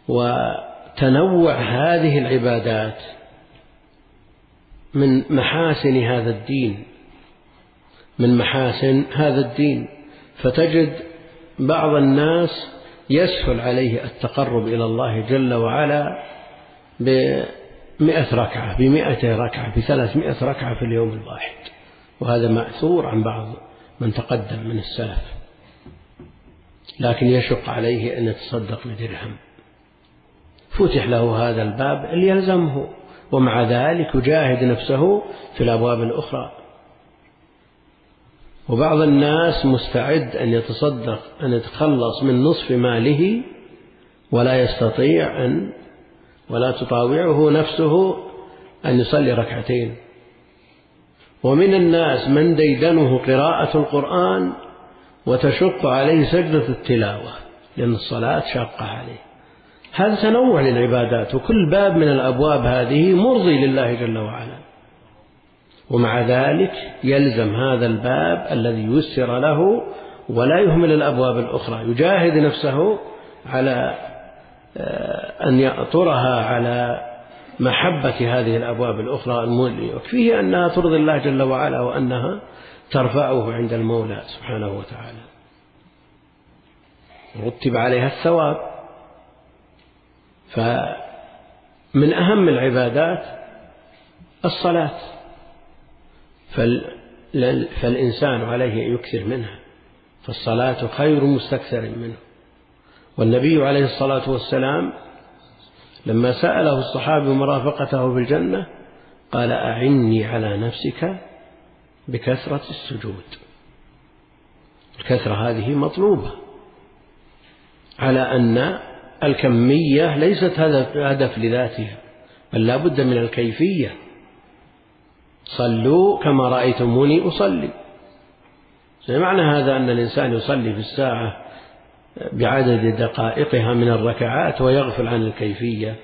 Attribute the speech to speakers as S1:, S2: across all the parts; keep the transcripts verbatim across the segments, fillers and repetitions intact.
S1: وتنوع هذه العبادات من محاسن هذا الدين من محاسن هذا الدين فتجد بعض الناس يسهل عليه التقرب إلى الله جل وعلا بمئة ركعة بمئة ركعة بثلاثمائة ركعة في اليوم الواحد، وهذا مأثور عن بعض من تقدم من السلف، لكن يشق عليه أن يتصدق بدرهم، فتح له هذا الباب اللي يلزمه، ومع ذلك يجاهد نفسه في الأبواب الأخرى. وبعض الناس مستعد أن يتصدق أن يتخلص من نصف ماله ولا يستطيع أن ولا تطاوعه نفسه أن يصلي ركعتين. ومن الناس من ديدنه قراءة القرآن وتشق عليه سجدة التلاوة لأن الصلاة شاقة عليه. هذا تنوع للعبادات، وكل باب من الأبواب هذه مرضي لله جل وعلا، ومع ذلك يلزم هذا الباب الذي يسر له ولا يهمل الأبواب الأخرى، يجاهد نفسه على أن يأطرها على محبة هذه الأبواب الأخرى المولية، وفيه أنها ترضي الله جل وعلا وأنها ترفعه عند المولى سبحانه وتعالى، رتب عليها الثواب. فمن أهم العبادات الصلاة، فالإنسان عليه أن يكثر منها، فالصلاة خير مستكثر منه. والنبي عليه الصلاة والسلام لما سأله الصحابي مرافقته في الجنة قال: أعني على نفسك بكثرة السجود. الكثرة هذه مطلوبة، على أن الكمية ليست هدف لذاتها، بل لا بد من الكيفية. صلوا كما رأيتموني أصلي. معنى هذا أن الإنسان يصلي في الساعة بعدد دقائقها من الركعات ويغفل عن الكيفية.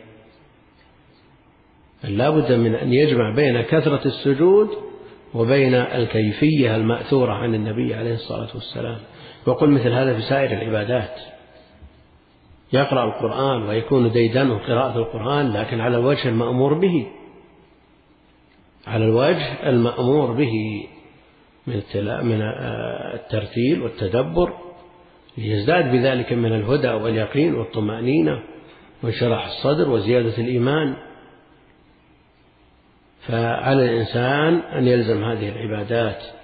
S1: لا بد من أن يجمع بين كثرة السجود وبين الكيفية المأثورة عن النبي عليه الصلاة والسلام. وقل مثل هذا في سائر العبادات، يقرأ القرآن ويكون ديدنه قراءة القرآن، لكن على الوجه المأمور به، على الوجه المأمور به من الترتيل والتدبر، ليزداد بذلك من الهدى واليقين والطمأنينة وانشراح الصدر وزيادة الإيمان. فعلى الإنسان أن يلزم هذه العبادات